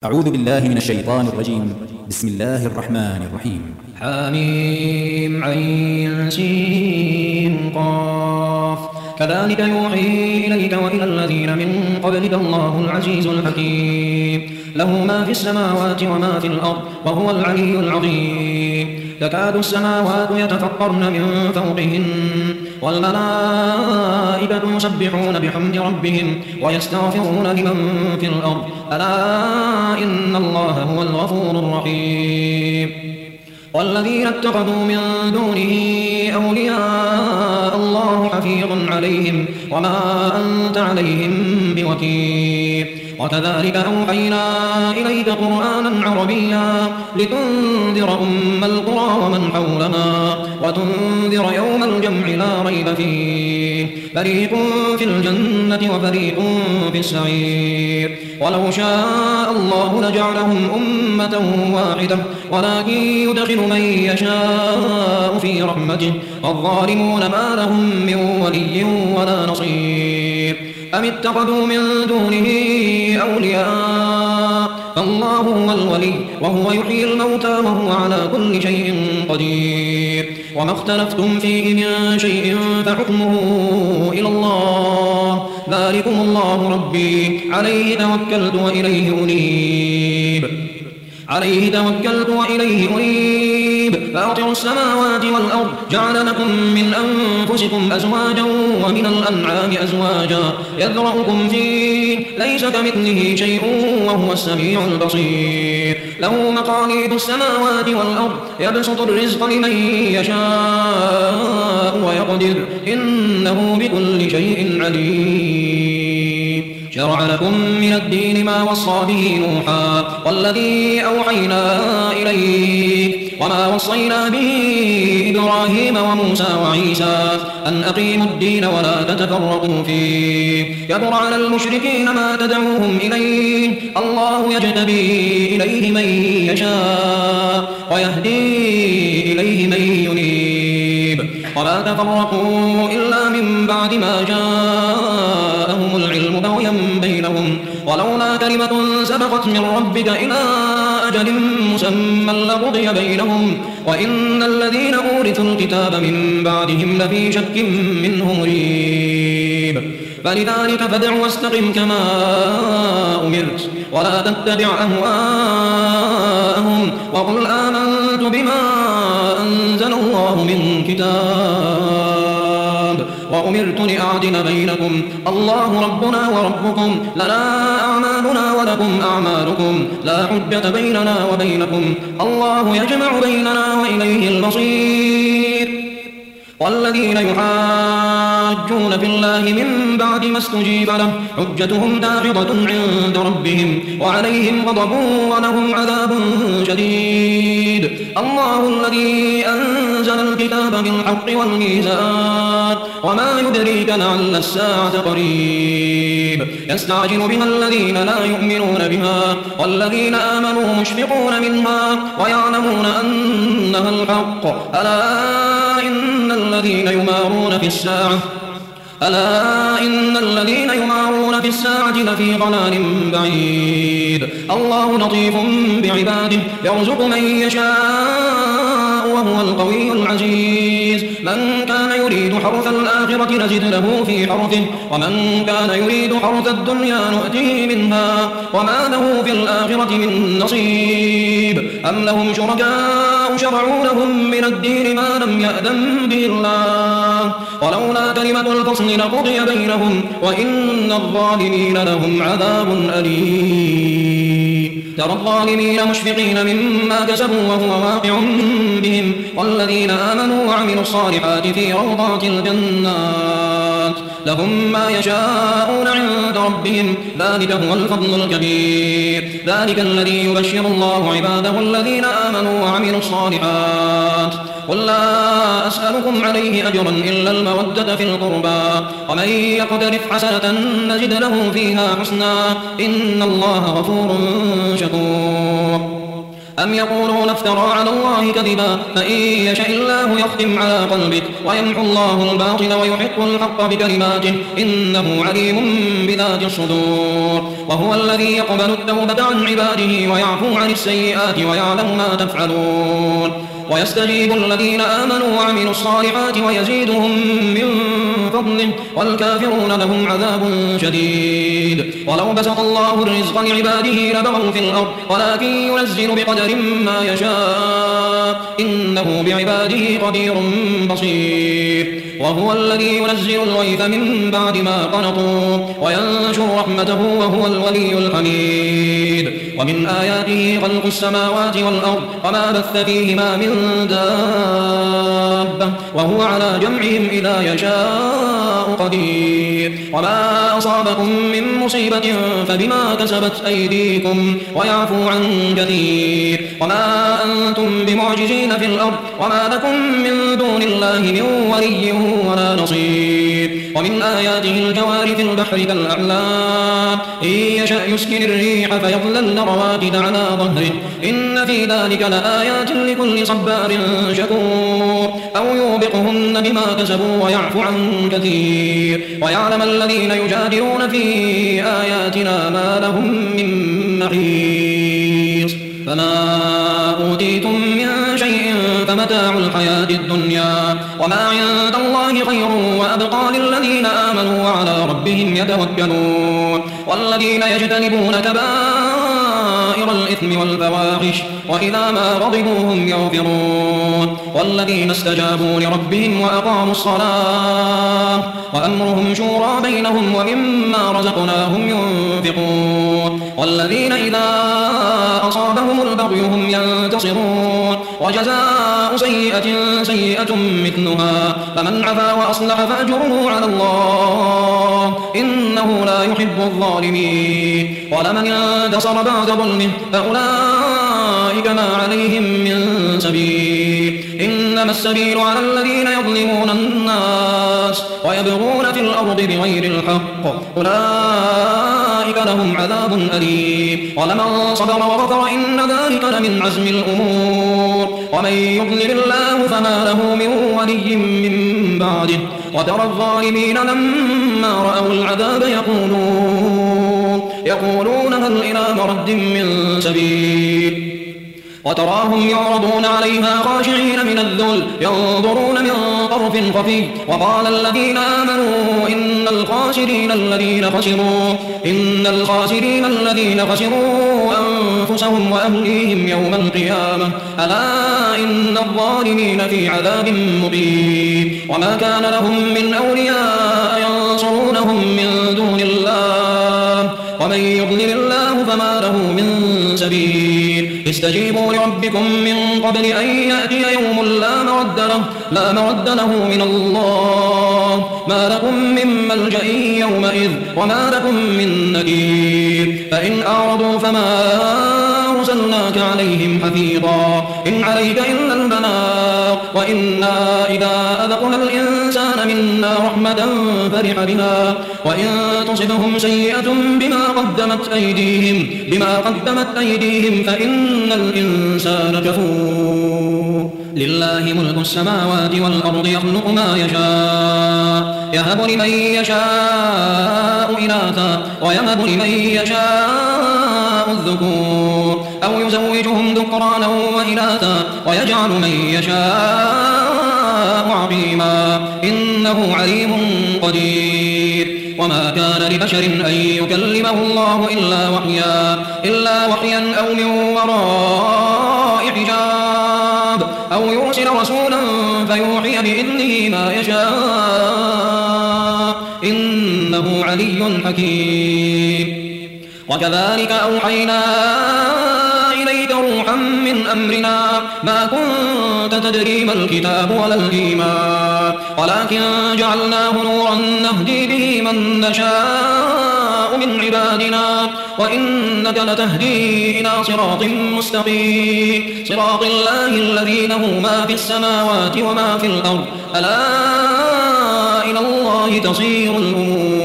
أعوذ بالله من الشيطان الرجيم. بسم الله الرحمن الرحيم. حميم عين سين قاف كذلك يوحي إليك وإلى الذين من قبلك الله العزيز الحكيم له ما في السماوات وما في الأرض وهو العلي العظيم تكاد السماوات يتفطرن من فوقهن والملائكة يسبحون بحمد ربهم ويستغفرون لمن في الأرض ألا إن الله هو الغفور الرحيم والذين اتخذوا من دونه أولياء الله حفيظ عليهم وما أنت عليهم بوكيل وكذلك أوحينا إليك قرآنا عربيا لتنذر أم القرى ومن حولها وتنذر يوم الجمع لا ريب فيه فريق في الجنة وفريق في السعير ولو شاء الله لجعلهم أمة واحدة ولكن يدخل من يشاء في رحمته والظالمون ما لهم من ولي ولا نصير أم اتخذوا من دونه أولياء فالله هو الولي وهو يحيي الموتى وهو على كل شيء قدير وما اختلفتم فيه من شيء فحكمه إلى الله ذلكم الله ربي عليه توكلت وإليه أنيب فاطر السماوات والأرض جعل لكم من أنفسكم أزواجا ومن الأنعام أزواجا يذرأكم فيه ليس كمثله شيء وهو السميع البصير له مقاليد السماوات والأرض يبسط الرزق لمن يشاء ويقدر إنه بكل شيء عليم شرع لكم من الدين ما وصى به نوحا والذي أوحينا إليك وما وصينا به إبراهيم وموسى وعيسى أن أقيموا الدين ولا تتفرقوا فيه كبر على المشركين ما تدعوهم إليه الله يجتبي إليه من يشاء ويهدي إليه من ينيب وما تفرقوا إلا من بعد ما جاءهم العلم بغيا بينهم ولولا كلمة سبقت من ربك إلى أجل مسمى لقضي بينهم وإن الذين أورثوا الكتاب من بعدهم لفي شك منه مريب فلذلك فادع واستقم كما أمرت ولا تتبع أهواءهم وقل آمنت بما أنزل الله من كتاب وأمرت لأعدل بينكم الله ربنا وربكم لنا أعمالنا ولكم أعمالكم لا حجة بيننا وبينكم الله يجمع بيننا وإليه المصير والذين يحاجون في الله من بعد ما استجيب له حجتهم داحضة عند ربهم وعليهم غضب ولهم عذاب شديد الله الذي أنزل الكتاب بالحق والميزان وما يدريك لعل الساعة قريب يستعجل بها الذين لا يؤمنون بها والذين آمنوا مشفقون منها ويعلمون أنها الحق ألا إن الذين يمارون في الساعة لفي ضلال بعيد الله لطيف بعباده يرزق من يشاء وهو القوي العزيز من كان يريد حرث الآخرة نزد له في حرثه ومن كان يريد حرث الدنيا نؤتيه منها وما له في الآخرة من نصيب أم لهم شركاء شرعوا لهم من الدين ما لم يأذن به الله ولولا كلمة الفصل لقضي بينهم وإن الظالمين لهم عذاب أليم ترى الظالمين مشفقين مما كسبوا وهو واقع بهم والذين آمنوا وعملوا الصالحات في روضات الجنات لهم ما يشاءون عند ربهم ذلك هو الفضل الكبير ذلك الذي يبشر الله عباده الذين آمنوا وعملوا الصالحات قل لا أسألكم عليه أجرا إلا المودة في القربى ومن يقترف حسنة نزد له فيها حسنا إن الله غفور شكور أم يقولون افترى على الله كذبا فإن يشاء الله يختم على قلبك ويمحو الله الباطل ويحق الحق بكلماته إنه عليم بذات الصدور وهو الذي يقبل التوبة عن عباده ويعفو عن السيئات ويعلم ما تفعلون ويستجيب الذين آمنوا وعملوا الصالحات ويزيدهم من فضله والكافرون لهم عذاب شديد ولو بسط الله الرزق لعباده لبغوا في الأرض ولكن ينزل بقدر ما يشاء إنه بعباده خبير بصير وهو الذي ينزل الغيث من بعد ما قنطوا وينشر رحمته وهو الولي الحميد ومن آياته خلق السماوات والأرض وما بث فيهما من دابة وهو على جمعهم إذا يشاء قدير وما أصابكم من مصيبة فبما كسبت أيديكم ويعفو عن كثير وما أنتم بمعجزين في الأرض وما لكم من دون الله من ولي ولا نصير ومن آياته الجوار في البحر كالأعلام إن يشأ يسكن الريح فيظللن رواكد على ظهره إن في ذلك لآيات لكل صبار شكور أو يوبقهن بما كسبوا ويعفو عن كثير ويعلم الذين يجادلون في آياتنا ما لهم من محيص فما أوتيتم من شيء فمتاع الحياة الدنيا وما عند الله خير وأبقى للذين آمنوا وعلى ربهم يتوكلون والذين يجتنبون كبائر الإثم والفواحش وإذا ما غضبوا هم يغفرون والذين استجابوا لربهم وأقاموا الصلاة وأمرهم شورى بينهم ومما رزقناهم ينفقون والذين إذا أصابهم البغي هم ينتصرون وجزاء سيئة سيئة مثلها فمن عفا وأصلح فأجره على الله إنه لا يحب الظالمين ولمن انتصر بعد ظلمه فأولئك ما عليهم من سبيل إنما السبيل على الذين يظلمون الناس ويبغون في الأرض بغير الحق أولئك لهم عذاب أليم ولمن صبر وغفر إن ذلك لمن عزم الأمور ومن يضلل الله فما له من ولي من بعده وترى الظالمين لما رأوا العذاب يقولون هل إلى مرد من سبيل وتراهم يعرضون عليها خاشعين من الذل ينظرون من طرف خفي وقال الذين آمنوا إن الخاسرين الذين خسروا أنفسهم وأهليهم يوم القيامة ألا إن الظالمين في عذاب مقيم وما كان لهم من أولياء ينصرونهم من دون الله ومن يضلل الله فما له من سبيل استجيبوا لربكم من قبل أن يأتي يوم لا مرد له من الله ما لكم من ملجأ يومئذ وما لكم من نكير فإن أعرضوا فما أرسلناك عليهم حفيظا إن عليك إلا البلاغ وإنا إذا أذقنا الإنسان منا رحمة فرح بها وإن تصبهم سيئة بما قدمت أيديهم فإن الإنسان كفور لله ملك السماوات والأرض يخلق ما يشاء يهب لمن يشاء إناثا ويهب لمن يشاء الذكور أو يزوجهم ذكرانا وإناثا ويجعل من يشاء عقيما إنه عليم قدير وما كان لبشر أن يكلمه الله إلا وحيا أو من وراء حجاب أو يرسل رسولا فيوحي بإذنه ما يشاء إنه علي حكيم وكذلك أوحينا إليك روحا من أمرنا ما كنت تدري ما الكتاب ولا الإيمان ولكن جعلناه نورا نهدي به من نشاء من عبادنا وإنك لتهدي إلى صراط مستقيم صراط الله الذي له ما في السماوات وما في الأرض ألا إلى الله تصير الأمور